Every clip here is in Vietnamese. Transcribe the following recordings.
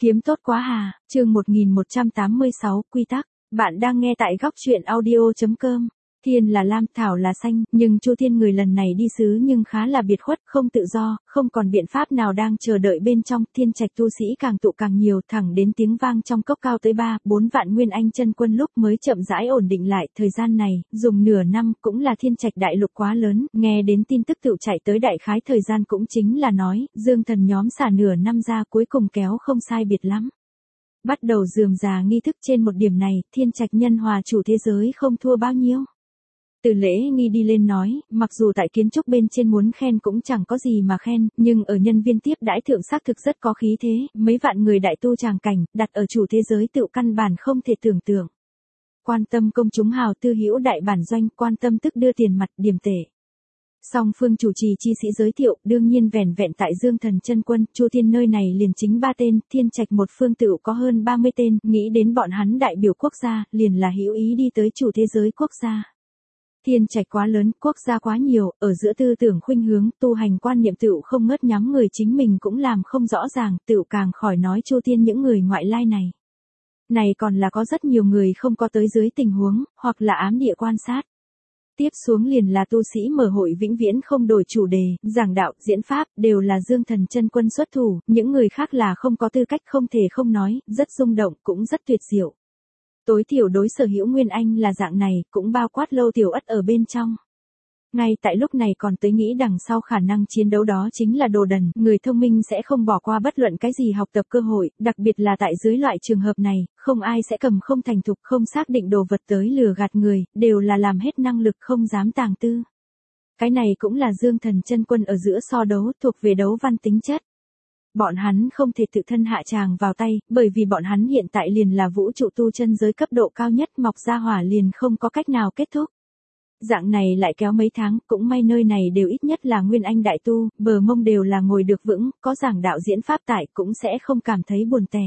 Kiếm tốt quá hà, chương 1186, quy tắc. Bạn đang nghe tại góc truyện audio.com. Thiên là lam, thảo là xanh, nhưng Chu Thiên người lần này đi xứ nhưng khá là biệt khuất, không tự do, không còn biện pháp nào đang chờ đợi bên trong. Thiên trạch tu sĩ càng tụ càng nhiều, thẳng đến tiếng vang trong cốc cao tới 3-4 vạn nguyên anh chân quân lúc mới chậm rãi ổn định lại. Thời gian này, dùng nửa năm, cũng là thiên trạch đại lục quá lớn, nghe đến tin tức tự chạy tới đại khái thời gian cũng chính là nói, dương thần nhóm xả nửa năm ra cuối cùng kéo không sai biệt lắm. Bắt đầu rườm rà nghi thức trên một điểm này, thiên trạch nhân hòa chủ thế giới không thua bao nhiêu. Từ lễ nghi đi lên nói, mặc dù tại kiến trúc bên trên muốn khen cũng chẳng có gì mà khen, nhưng ở nhân viên tiếp đãi thượng xác thực rất có khí thế, mấy vạn người đại tu tràng cảnh, đặt ở chủ thế giới tự căn bản không thể tưởng tượng. Quan tâm công chúng hào tư hữu đại bản doanh, quan tâm tức đưa tiền mặt điểm tệ. Song phương chủ trì chi sĩ giới thiệu, đương nhiên vẻn vẹn tại Dương Thần chân quân, Chu Thiên nơi này liền chính 3 tên, thiên trạch một phương tự có hơn 30 tên, nghĩ đến bọn hắn đại biểu quốc gia, liền là hữu ý đi tới chủ thế giới quốc gia. Thiên trạch quá lớn, quốc gia quá nhiều, ở giữa tư tưởng khuynh hướng, tu hành quan niệm tựu không ngớt nhắm người chính mình cũng làm không rõ ràng, tựu càng khỏi nói Chu Thiên những người ngoại lai này. Này còn là có rất nhiều người không có tới dưới tình huống, hoặc là ám địa quan sát. Tiếp xuống liền là tu sĩ mở hội vĩnh viễn không đổi chủ đề, giảng đạo, diễn pháp, đều là Dương Thần chân quân xuất thủ, những người khác là không có tư cách không thể không nói, rất rung động, cũng rất tuyệt diệu. Tối thiểu đối sở hữu Nguyên Anh là dạng này, cũng bao quát Lâu Tiểu Ất ở bên trong. Ngay tại lúc này còn tới nghĩ đằng sau khả năng chiến đấu đó chính là đồ đần, người thông minh sẽ không bỏ qua bất luận cái gì học tập cơ hội, đặc biệt là tại dưới loại trường hợp này, không ai sẽ cầm không thành thục không xác định đồ vật tới lừa gạt người, đều là làm hết năng lực không dám tàng tư. Cái này cũng là Dương Thần chân quân ở giữa so đấu thuộc về đấu văn tính chất. Bọn hắn không thể tự thân hạ tràng vào tay, bởi vì bọn hắn hiện tại liền là vũ trụ tu chân giới cấp độ cao nhất, mọc ra hỏa liền không có cách nào kết thúc. Dạng này lại kéo mấy tháng, cũng may nơi này đều ít nhất là Nguyên Anh đại tu, bờ mông đều là ngồi được vững, có giảng đạo diễn pháp tại cũng sẽ không cảm thấy buồn tẻ.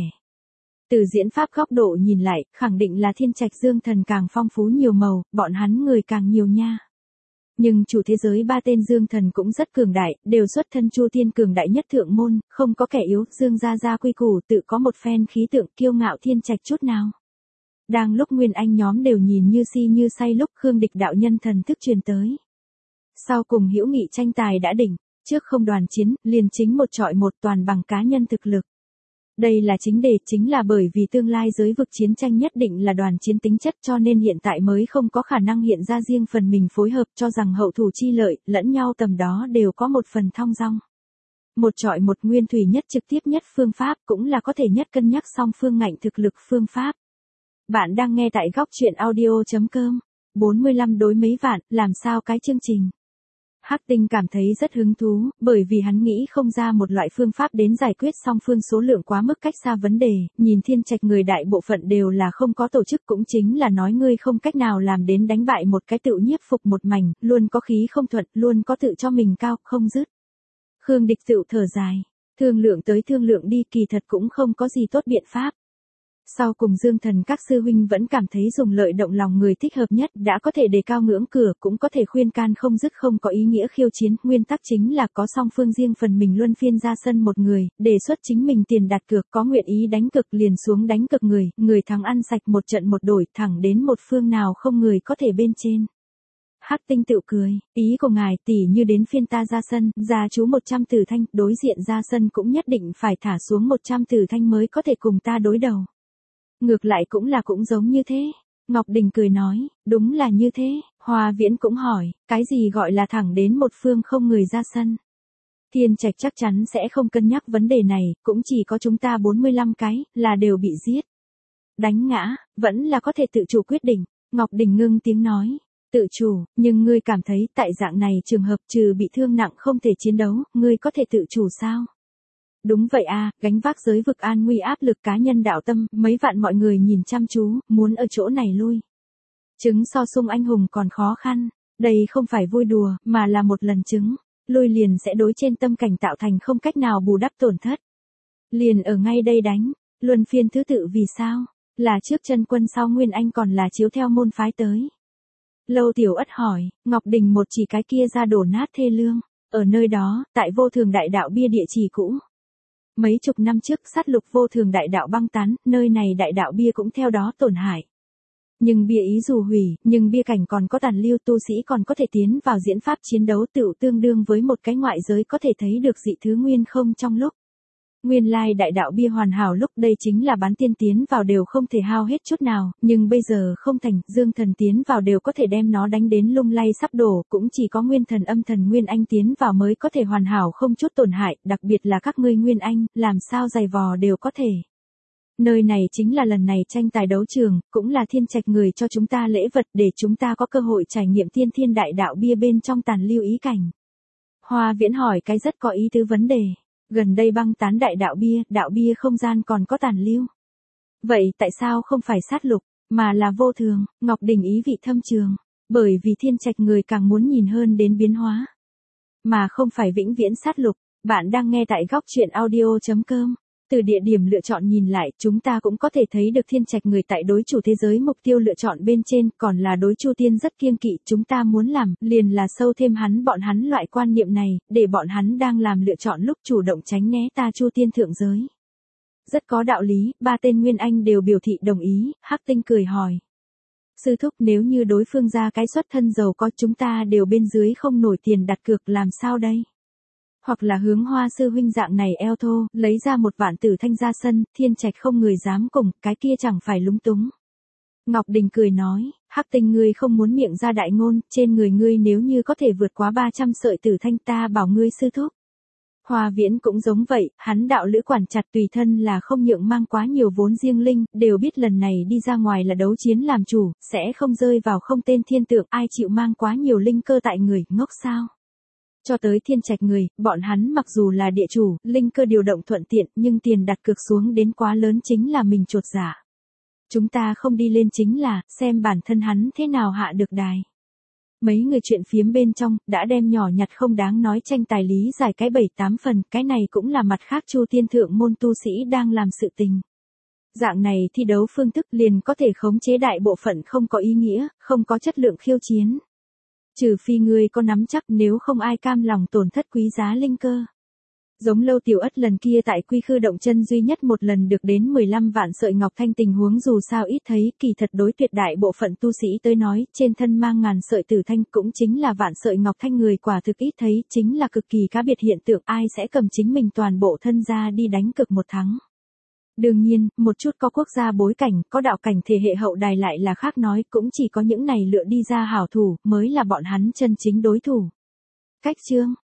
Từ diễn pháp góc độ nhìn lại, khẳng định là thiên trạch Dương Thần càng phong phú nhiều màu, bọn hắn người càng nhiều nha. Nhưng chủ thế giới 3 tên Dương Thần cũng rất cường đại, đều xuất thân Chu Thiên cường đại nhất thượng môn, không có kẻ yếu, Dương gia quy củ tự có một phen khí tượng kiêu ngạo thiên trạch chút nào. Đang lúc Nguyên Anh nhóm đều nhìn như si như say lúc Khương Địch đạo nhân thần thức truyền tới. Sau cùng hữu nghị tranh tài đã đỉnh, trước không đoàn chiến, liền chính một trọi một toàn bằng cá nhân thực lực. Đây là chính đề, chính là bởi vì tương lai giới vực chiến tranh nhất định là đoàn chiến tính chất cho nên hiện tại mới không có khả năng hiện ra riêng phần mình phối hợp cho rằng hậu thủ chi lợi, lẫn nhau tầm đó đều có một phần thong dong. Một trọi một nguyên thủy nhất trực tiếp nhất phương pháp cũng là có thể nhất cân nhắc song phương ngạnh thực lực phương pháp. Bạn đang nghe tại góc truyện audio.com. 45 đối mấy vạn, làm sao cái chương trình? Hắc Tinh cảm thấy rất hứng thú, bởi vì hắn nghĩ không ra một loại phương pháp đến giải quyết song phương số lượng quá mức cách xa vấn đề, nhìn thiên trạch người đại bộ phận đều là không có tổ chức cũng chính là nói ngươi không cách nào làm đến đánh bại một cái tự nhiếp phục một mảnh, luôn có khí không thuận, luôn có tự cho mình cao, không dứt. Khương Địch tự thở dài, thương lượng tới thương lượng đi kỳ thật cũng không có gì tốt biện pháp. Sau cùng Dương Thần các sư huynh vẫn cảm thấy dùng lợi động lòng người thích hợp nhất, đã có thể đề cao ngưỡng cửa, cũng có thể khuyên can không dứt không có ý nghĩa khiêu chiến, nguyên tắc chính là có song phương riêng phần mình luân phiên ra sân một người, đề xuất chính mình tiền đặt cược, có nguyện ý đánh cực liền xuống đánh cực người thắng ăn sạch một trận một đổi, thẳng đến một phương nào không người có thể bên trên. Hắc Tinh tự cười, ý của ngài tỷ như đến phiên ta ra sân, gia chú 100 tử thanh, đối diện ra sân cũng nhất định phải thả xuống 100 tử thanh mới có thể cùng ta đối đầu. Ngược lại cũng giống như thế. Ngọc Đình cười nói, đúng là như thế. Hoa Viễn cũng hỏi, cái gì gọi là thẳng đến một phương không người ra sân. Thiên trạch chắc chắn sẽ không cân nhắc vấn đề này, cũng chỉ có chúng ta 45 cái, là đều bị giết. Đánh ngã, vẫn là có thể tự chủ quyết định. Ngọc Đình ngưng tiếng nói, tự chủ, nhưng ngươi cảm thấy tại dạng này trường hợp trừ bị thương nặng không thể chiến đấu, ngươi có thể tự chủ sao? Đúng vậy à, gánh vác giới vực an nguy áp lực cá nhân đạo tâm, mấy vạn mọi người nhìn chăm chú, muốn ở chỗ này lui. Chứng so sung anh hùng còn khó khăn, đây không phải vui đùa, mà là một lần chứng, lui liền sẽ đối trên tâm cảnh tạo thành không cách nào bù đắp tổn thất. Liền ở ngay đây đánh, luân phiên thứ tự vì sao? Là trước chân quân sau Nguyên Anh còn là chiếu theo môn phái tới. Lâu Tiểu Ất hỏi, Ngọc Đình một chỉ cái kia ra đổ nát thê lương, ở nơi đó, tại vô thường đại đạo bia địa chỉ cũ. Mấy chục năm trước sát lục vô thường đại đạo băng tán, nơi này đại đạo bia cũng theo đó tổn hại. Nhưng bia ý dù hủy, nhưng bia cảnh còn có tàn lưu, tu sĩ còn có thể tiến vào diễn pháp chiến đấu, tựu tương đương với một cái ngoại giới có thể thấy được dị thứ nguyên không trong lúc. Nguyên lai đại đạo bia hoàn hảo lúc đây chính là bán tiên tiến vào đều không thể hao hết chút nào, nhưng bây giờ không thành, dương thần tiến vào đều có thể đem nó đánh đến lung lay sắp đổ, cũng chỉ có nguyên thần âm thần Nguyên Anh tiến vào mới có thể hoàn hảo không chút tổn hại, đặc biệt là các ngươi Nguyên Anh, làm sao giày vò đều có thể. Nơi này chính là lần này tranh tài đấu trường, cũng là thiên trạch người cho chúng ta lễ vật để chúng ta có cơ hội trải nghiệm tiên thiên đại đạo bia bên trong tàn lưu ý cảnh. Hoa Viễn hỏi cái rất có ý tứ vấn đề. Gần đây băng tán đại đạo bia không gian còn có tàn lưu. Vậy tại sao không phải sát lục, mà là vô thường? Ngọc Đình ý vị thâm trường. Bởi vì thiên trạch người càng muốn nhìn hơn đến biến hóa. Mà không phải vĩnh viễn sát lục. Bạn đang nghe tại góc truyện audio.com. Từ địa điểm lựa chọn nhìn lại, chúng ta cũng có thể thấy được thiên trạch người tại đối chủ thế giới mục tiêu lựa chọn bên trên, còn là đối Chu Tiên rất kiêng kỵ, chúng ta muốn làm, liền là sâu thêm bọn hắn loại quan niệm này, để bọn hắn đang làm lựa chọn lúc chủ động tránh né ta Chu Tiên thượng giới. Rất có đạo lý, ba tên Nguyên Anh đều biểu thị đồng ý, Hắc Tinh cười hỏi. Sư thúc, nếu như đối phương ra cái xuất thân giàu có, chúng ta đều bên dưới không nổi tiền đặt cược làm sao đây? Hoặc là hướng Hoa sư huynh dạng này eo thô, lấy ra một vạn tử thanh ra sân, thiên trạch không người dám cùng, cái kia chẳng phải lúng túng. Ngọc Đình cười nói, Hắc Tinh ngươi không muốn miệng ra đại ngôn, trên người ngươi nếu như có thể vượt quá 300 sợi tử thanh ta bảo ngươi sư thúc. Hoa Viễn cũng giống vậy, hắn đạo lữ quản chặt tùy thân là không nhượng mang quá nhiều vốn riêng linh, đều biết lần này đi ra ngoài là đấu chiến làm chủ, sẽ không rơi vào không tên thiên tượng, ai chịu mang quá nhiều linh cơ tại người, ngốc sao. Cho tới thiên trạch người, bọn hắn mặc dù là địa chủ, linh cơ điều động thuận tiện, nhưng tiền đặt cược xuống đến quá lớn chính là mình chột dạ. Chúng ta không đi lên chính là, xem bản thân hắn thế nào hạ được đài. Mấy người chuyện phiếm bên trong, đã đem nhỏ nhặt không đáng nói tranh tài lý giải cái 7-8 phần, cái này cũng là mặt khác Chu Tiên thượng môn tu sĩ đang làm sự tình. Dạng này thi đấu phương thức liền có thể khống chế đại bộ phận không có ý nghĩa, không có chất lượng khiêu chiến. Trừ phi ngươi có nắm chắc, nếu không ai cam lòng tổn thất quý giá linh cơ. Giống Lâu Tiểu Ất lần kia tại Quy Khư động chân duy nhất một lần được đến 15 vạn sợi ngọc thanh, tình huống dù sao ít thấy, kỳ thật đối tuyệt đại bộ phận tu sĩ tới nói, trên thân mang ngàn sợi tử thanh cũng chính là vạn sợi ngọc thanh, người quả thực ít thấy, chính là cực kỳ cá biệt hiện tượng, ai sẽ cầm chính mình toàn bộ thân ra đi đánh cực một thắng. Đương nhiên, một chút có quốc gia bối cảnh, có đạo cảnh thể hệ hậu đài lại là khác nói, cũng chỉ có những này lựa đi ra hảo thủ, mới là bọn hắn chân chính đối thủ. Cách chương